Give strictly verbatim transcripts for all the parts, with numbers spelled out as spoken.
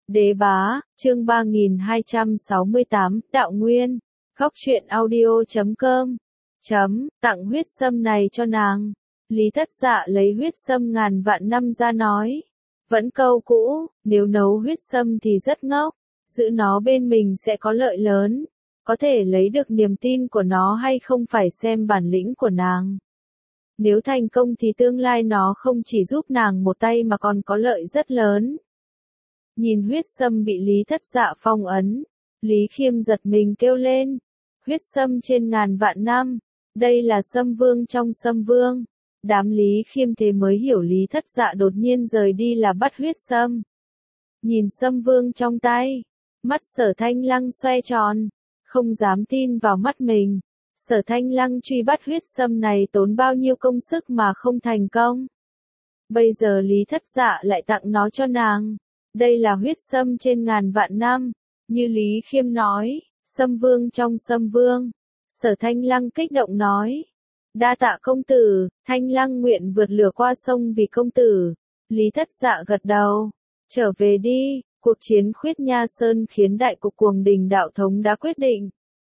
Đế bá, chương ba nghìn hai trăm sáu mươi tám, Đạo Nguyên, góc truyện audio chấm com, chấm, tặng huyết sâm này cho nàng. Lý Thất Dạ lấy huyết sâm ngàn vạn năm ra nói. Vẫn câu cũ, nếu nấu huyết sâm thì rất ngốc, giữ nó bên mình sẽ có lợi lớn. Có thể lấy được niềm tin của nó hay không phải xem bản lĩnh của nàng. Nếu thành công thì tương lai nó không chỉ giúp nàng một tay mà còn có lợi rất lớn. Nhìn huyết sâm bị Lý Thất Dạ phong ấn, Lý Khiêm giật mình kêu lên. Huyết sâm trên ngàn vạn năm, đây là sâm vương trong sâm vương. Đám Lý Khiêm thế mới hiểu Lý Thất Dạ đột nhiên rời đi là bắt huyết sâm. Nhìn sâm vương trong tay, mắt Sở Thanh Lăng xoay tròn, không dám tin vào mắt mình. Sở Thanh Lăng truy bắt huyết sâm này tốn bao nhiêu công sức mà không thành công. Bây giờ Lý Thất Dạ lại tặng nó cho nàng. Đây là huyết sâm trên ngàn vạn năm, như Lý Khiêm nói, sâm vương trong sâm vương. Sở Thanh Lăng kích động nói, đa tạ công tử, Thanh Lăng nguyện vượt lửa qua sông vì công tử. Lý Thất Dạ gật đầu, trở về đi. Cuộc chiến Khuyết Nha Sơn khiến đại cục Cuồng Đình đạo thống đã quyết định.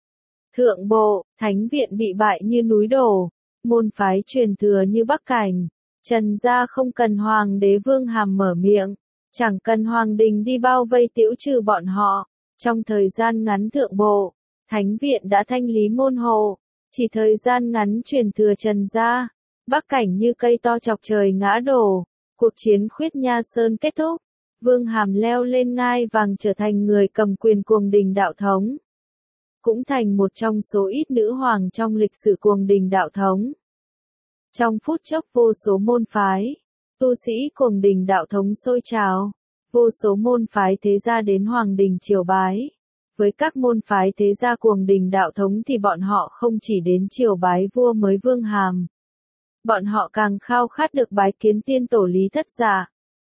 Thượng bộ, thánh viện bị bại như núi đổ, môn phái truyền thừa như Bắc Cảnh. Trần gia không cần hoàng đế Vương Hàm mở miệng, chẳng cần hoàng đình đi bao vây tiễu trừ bọn họ. Trong thời gian ngắn thượng bộ, thánh viện đã thanh lý môn hộ, chỉ thời gian ngắn truyền thừa Trần gia, Bắc Cảnh như cây to chọc trời ngã đổ. Cuộc chiến Khuyết Nha Sơn kết thúc, Vương Hàm leo lên ngai vàng trở thành người cầm quyền Cuồng Đình đạo thống. Cũng thành một trong số ít nữ hoàng trong lịch sử Cuồng Đình đạo thống. Trong phút chốc vô số môn phái, tu sĩ Cuồng Đình đạo thống sôi trào, vô số môn phái thế gia đến hoàng đình triều bái. Với các môn phái thế gia Cuồng Đình đạo thống thì bọn họ không chỉ đến triều bái vua mới Vương Hàm. Bọn họ càng khao khát được bái kiến tiên tổ Lý Thất Dạ.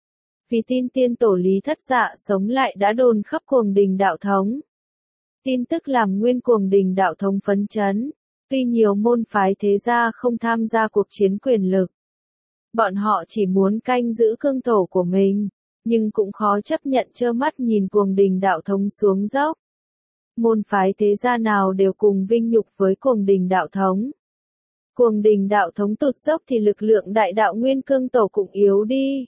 Vì tin tiên tổ Lý Thất Dạ sống lại đã đồn khắp Cuồng Đình đạo thống. Tin tức làm nguyên Cuồng Đình đạo thống phấn chấn. Tuy nhiều môn phái thế gia không tham gia cuộc chiến quyền lực, bọn họ chỉ muốn canh giữ cương thổ của mình, nhưng cũng khó chấp nhận trơ mắt nhìn Cuồng Đình đạo thống xuống dốc. Môn phái thế gia nào đều cùng vinh nhục với Cuồng Đình đạo thống. Cuồng Đình đạo thống tụt dốc thì lực lượng đại đạo nguyên cương tổ cũng yếu đi.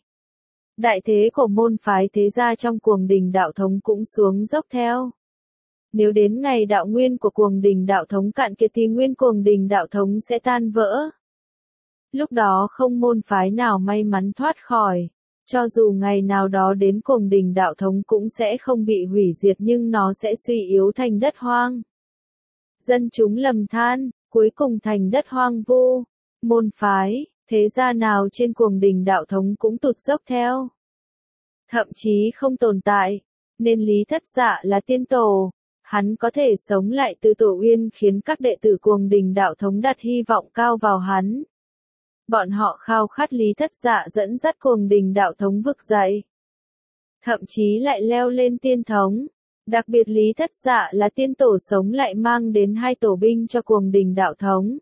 Đại thế của môn phái thế gia trong Cuồng Đình đạo thống cũng xuống dốc theo. Nếu đến ngày đạo nguyên của Cuồng Đình đạo thống cạn kiệt thì nguyên Cuồng Đình đạo thống sẽ tan vỡ. Lúc đó không môn phái nào may mắn thoát khỏi. Cho dù ngày nào đó đến Cuồng Đình đạo thống cũng sẽ không bị hủy diệt nhưng nó sẽ suy yếu thành đất hoang. Dân chúng lầm than, cuối cùng thành đất hoang vu. Môn phái, thế gia nào trên Cuồng Đình đạo thống cũng tụt dốc theo. Thậm chí không tồn tại, nên Lý Thất Dạ là tiên tổ. Hắn có thể sống lại từ tổ uyên khiến các đệ tử Cuồng Đình đạo thống đặt hy vọng cao vào hắn. Bọn họ khao khát Lý Thất Dạ dẫn dắt Cuồng Đình đạo thống vực dậy. Thậm chí lại leo lên tiên thống. Đặc biệt Lý Thất Dạ là tiên tổ sống lại mang đến hai tổ binh cho Cuồng Đình đạo thống.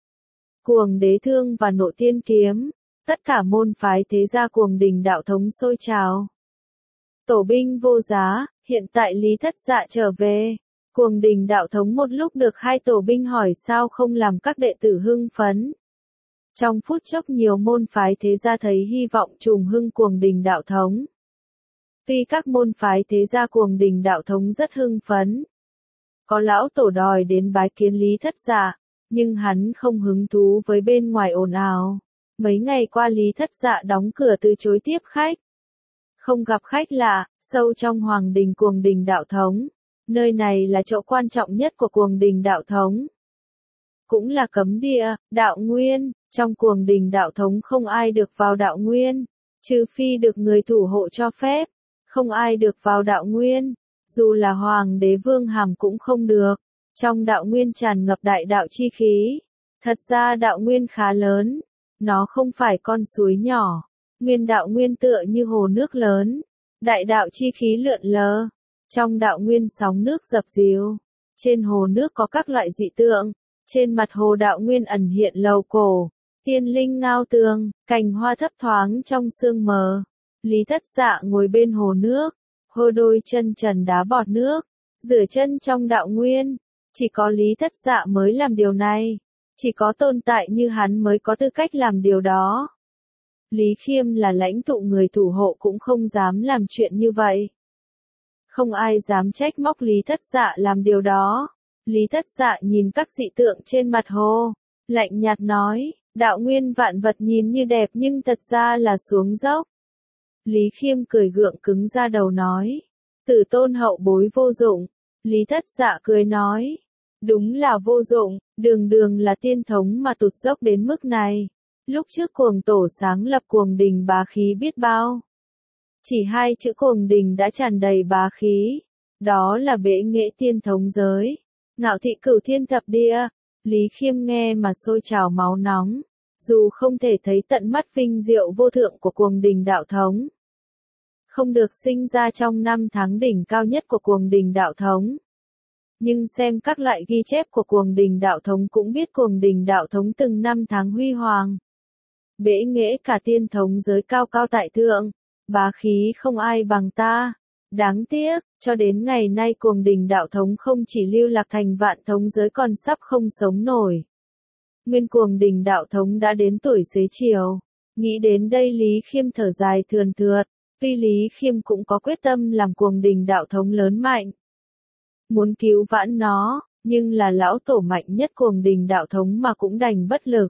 Cuồng Đế Thương và Nộ Tiên Kiếm. Tất cả môn phái thế gia Cuồng Đình đạo thống sôi trào. Tổ binh vô giá, hiện tại Lý Thất Dạ trở về. Cuồng Đình đạo thống một lúc được hai tổ binh hỏi sao không làm các đệ tử hưng phấn. Trong phút chốc nhiều môn phái thế gia thấy hy vọng trùng hưng Cuồng Đình đạo thống. Tuy các môn phái thế gia Cuồng Đình đạo thống rất hưng phấn. Có lão tổ đòi đến bái kiến Lý Thất Dạ, nhưng hắn không hứng thú với bên ngoài ồn ào. Mấy ngày qua Lý Thất Dạ đóng cửa từ chối tiếp khách. Không gặp khách lạ, sâu trong hoàng đình Cuồng Đình đạo thống. Nơi này là chỗ quan trọng nhất của Cuồng Đình đạo thống. Cũng là cấm địa, đạo nguyên, trong Cuồng Đình đạo thống không ai được vào đạo nguyên, trừ phi được người thủ hộ cho phép, không ai được vào đạo nguyên, dù là hoàng đế Vương Hàm cũng không được. Trong đạo nguyên tràn ngập đại đạo chi khí, thật ra đạo nguyên khá lớn, nó không phải con suối nhỏ, nguyên đạo nguyên tựa như hồ nước lớn, đại đạo chi khí lượn lờ. Trong đạo nguyên sóng nước dập dìu, trên hồ nước có các loại dị tượng, trên mặt hồ đạo nguyên ẩn hiện lầu cổ, tiên linh ngao tường, cành hoa thấp thoáng trong sương mờ. Lý Thất Dạ ngồi bên hồ nước, hô đôi chân trần đá bọt nước, rửa chân trong đạo nguyên. Chỉ có Lý Thất Dạ mới làm điều này. Chỉ có tồn tại như hắn mới có tư cách làm điều đó. Lý Khiêm là lãnh tụ người thủ hộ cũng không dám làm chuyện như vậy. Không ai dám trách móc Lý Thất Dạ làm điều đó. Lý Thất Dạ nhìn các dị tượng trên mặt hồ, lạnh nhạt nói, đạo nguyên vạn vật nhìn như đẹp nhưng thật ra là xuống dốc. Lý Khiêm cười gượng cứng ra đầu nói, Tử Tôn hậu bối vô dụng. Lý Thất Dạ cười nói, đúng là vô dụng, đường đường là tiên thống mà tụt dốc đến mức này. Lúc trước Cuồng Tổ sáng lập Cuồng Đình bá khí biết bao. Chỉ hai chữ Cuồng Đình đã tràn đầy bá khí. Đó là bệ nghệ tiên thống giới. Ngạo thị cửu thiên thập địa. Lý Khiêm nghe mà sôi trào máu nóng. Dù không thể thấy tận mắt vinh diệu vô thượng của Cuồng Đình đạo thống. Không được sinh ra trong năm tháng đỉnh cao nhất của Cuồng Đình đạo thống. Nhưng xem các loại ghi chép của Cuồng Đình đạo thống cũng biết Cuồng Đình đạo thống từng năm tháng huy hoàng. Bệ nghệ cả tiên thống giới cao cao tại thượng, bá khí không ai bằng ta. Đáng tiếc, cho đến ngày nay Cuồng Đình đạo thống không chỉ lưu lạc thành vạn thống giới còn sắp không sống nổi. Nguyên Cuồng Đình đạo thống đã đến tuổi xế chiều. Nghĩ đến đây Lý Khiêm thở dài thườn thượt, tuy Lý Khiêm cũng có quyết tâm làm Cuồng Đình đạo thống lớn mạnh. Muốn cứu vãn nó, nhưng là lão tổ mạnh nhất Cuồng Đình đạo thống mà cũng đành bất lực.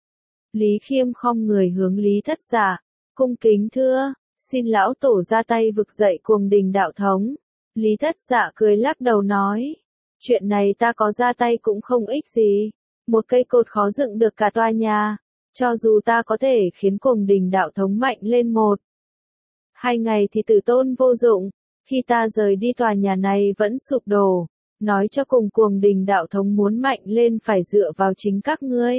Lý Khiêm khom người hướng Lý Thất Dạ, cung kính thưa, xin lão tổ ra tay vực dậy Cuồng Đình đạo thống. Lý Thất Dạ cười lắc đầu nói, chuyện này ta có ra tay cũng không ích gì, một cây cột khó dựng được cả tòa nhà, cho dù ta có thể khiến Cuồng Đình đạo thống mạnh lên một, hai ngày thì Tử Tôn vô dụng, khi ta rời đi tòa nhà này vẫn sụp đổ, nói cho cùng Cuồng Đình đạo thống muốn mạnh lên phải dựa vào chính các ngươi.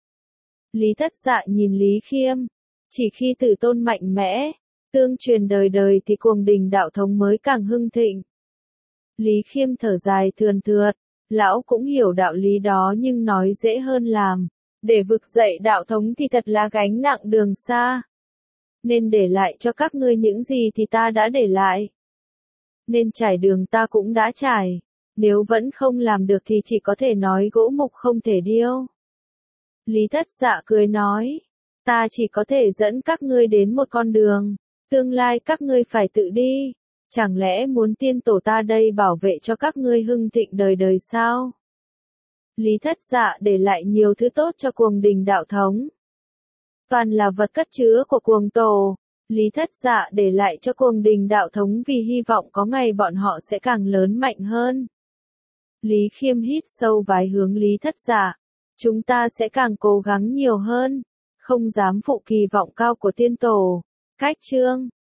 Lý Thất Dạ nhìn Lý Khiêm, chỉ khi Tử Tôn mạnh mẽ, tương truyền đời đời thì Cuồng Đình đạo thống mới càng hưng thịnh. Lý Khiêm thở dài thườn thượt, lão cũng hiểu đạo lý đó nhưng nói dễ hơn làm, để vực dậy đạo thống thì thật là gánh nặng đường xa. Nên để lại cho các ngươi những gì thì ta đã để lại. Nên trải đường ta cũng đã trải, nếu vẫn không làm được thì chỉ có thể nói gỗ mục không thể điêu. Lý Thất Dạ cười nói, ta chỉ có thể dẫn các ngươi đến một con đường, tương lai các ngươi phải tự đi, chẳng lẽ muốn tiên tổ ta đây bảo vệ cho các ngươi hưng thịnh đời đời sao? Lý Thất Dạ để lại nhiều thứ tốt cho Cuồng Đình đạo thống. Toàn là vật cất chứa của Cuồng Tổ, Lý Thất Dạ để lại cho Cuồng Đình đạo thống vì hy vọng có ngày bọn họ sẽ càng lớn mạnh hơn. Lý Khiêm hít sâu vái hướng Lý Thất Dạ. Chúng ta sẽ càng cố gắng nhiều hơn, không dám phụ kỳ vọng cao của tiên tổ. Cách chương